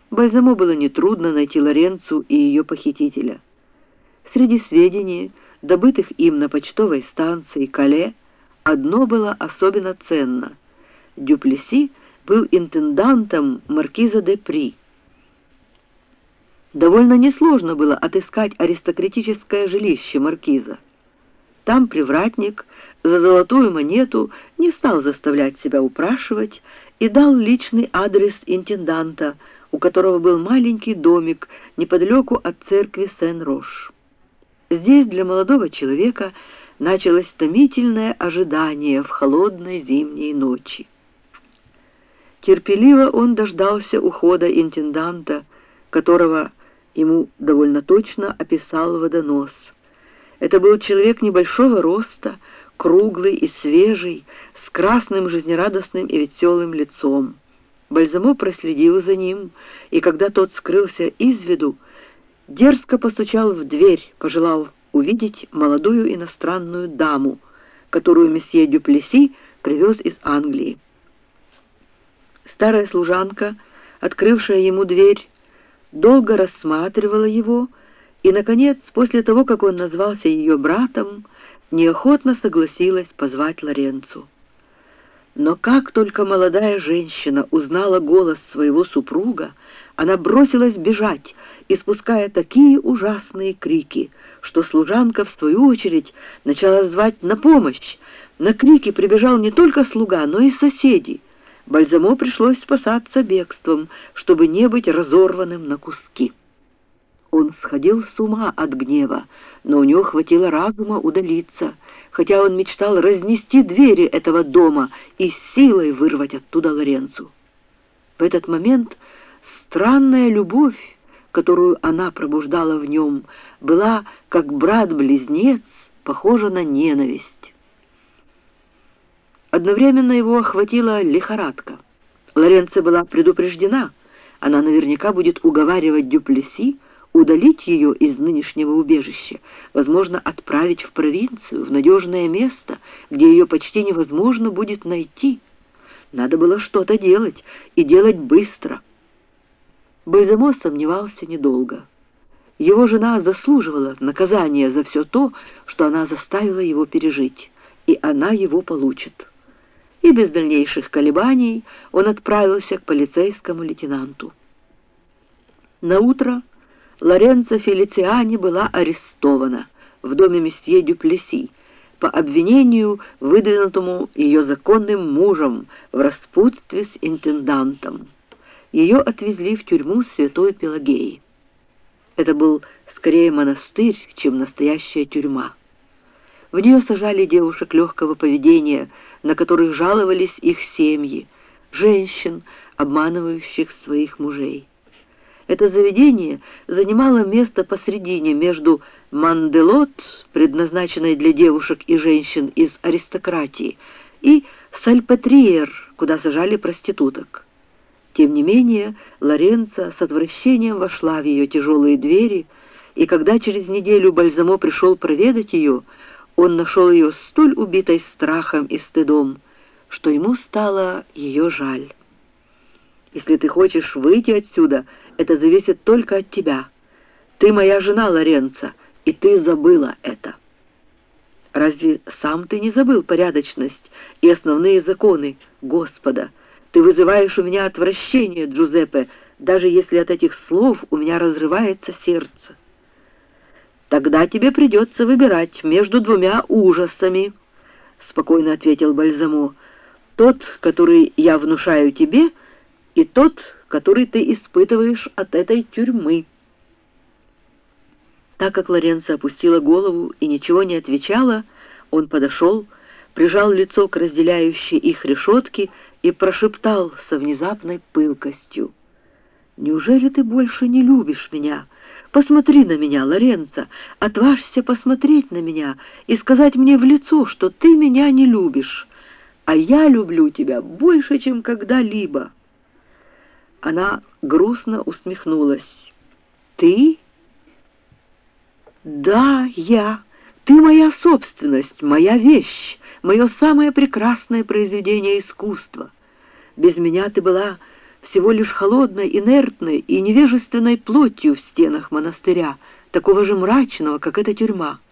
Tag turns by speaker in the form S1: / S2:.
S1: Бальзамо было нетрудно найти Лоренцу и ее похитителя. Среди сведений, добытых им на почтовой станции Кале, одно было особенно ценно. Дюплесси был интендантом маркиза де При. Довольно несложно было отыскать аристократическое жилище маркиза. Там привратник за золотую монету не стал заставлять себя упрашивать и дал личный адрес интенданта, у которого был маленький домик неподалеку от церкви Сен-Рош. Здесь для молодого человека началось томительное ожидание в холодной зимней ночи. Терпеливо он дождался ухода интенданта, которого ему довольно точно описал водонос. Это был человек небольшого роста, круглый и свежий, с красным, жизнерадостным и веселым лицом. Бальзамо проследил за ним, и когда тот скрылся из виду, дерзко постучал в дверь, пожелал увидеть молодую иностранную даму, которую месье Дюплесси привез из Англии. Старая служанка, открывшая ему дверь, долго рассматривала его и, наконец, после того, как он назвался ее братом, неохотно согласилась позвать Лоренцу. Но как только молодая женщина узнала голос своего супруга, она бросилась бежать, испуская такие ужасные крики, что служанка, в свою очередь, начала звать на помощь. На крики прибежал не только слуга, но и соседи. Бальзамо пришлось спасаться бегством, чтобы не быть разорванным на куски. Он сходил с ума от гнева, но у него хватило разума удалиться, хотя он мечтал разнести двери этого дома и силой вырвать оттуда Лоренцу. В этот момент странная любовь, которую она пробуждала в нем, была, как брат-близнец, похожа на ненависть. Одновременно его охватила лихорадка. Лоренца была предупреждена, она наверняка будет уговаривать Дюплесси удалить ее из нынешнего убежища, возможно, отправить в провинцию, в надежное место, где ее почти невозможно будет найти. Надо было что-то делать, и делать быстро. Бальзамо сомневался недолго. Его жена заслуживала наказания за все то, что она заставила его пережить, и она его получит. И без дальнейших колебаний он отправился к полицейскому лейтенанту. Наутро Лоренца Фелициани была арестована в доме месье Дюплесси по обвинению, выдвинутому ее законным мужем в распутстве с интендантом. Ее отвезли в тюрьму Святой Пелагеи. Это был скорее монастырь, чем настоящая тюрьма. В нее сажали девушек легкого поведения, на которых жаловались их семьи, женщин, обманывающих своих мужей. Это заведение занимало место посредине между Манделот, предназначенной для девушек и женщин из аристократии, и Сальпетриер, куда сажали проституток. Тем не менее, Лоренца с отвращением вошла в ее тяжелые двери, и когда через неделю Бальзамо пришел проведать ее, он нашел ее столь убитой страхом и стыдом, что ему стало ее жаль. «Если ты хочешь выйти отсюда, это зависит только от тебя. Ты моя жена, Лоренца, и ты забыла это». «Разве сам ты не забыл порядочность и основные законы Господа? Ты вызываешь у меня отвращение, Джузеппе, даже если от этих слов у меня разрывается сердце». «Тогда тебе придется выбирать между двумя ужасами», — спокойно ответил Бальзамо. «Тот, который я внушаю тебе, и тот, который ты испытываешь от этой тюрьмы». Так как Лоренца опустила голову и ничего не отвечала, он подошел, прижал лицо к разделяющей их решетке и прошептал со внезапной пылкостью: «Неужели ты больше не любишь меня? Посмотри на меня, Лоренца, отважься посмотреть на меня и сказать мне в лицо, что ты меня не любишь, а я люблю тебя больше, чем когда-либо». Она грустно усмехнулась. «Ты?» «Да, я. Ты моя собственность, моя вещь, мое самое прекрасное произведение искусства. Без меня ты была всего лишь холодной, инертной и невежественной плотью в стенах монастыря, такого же мрачного, как эта тюрьма.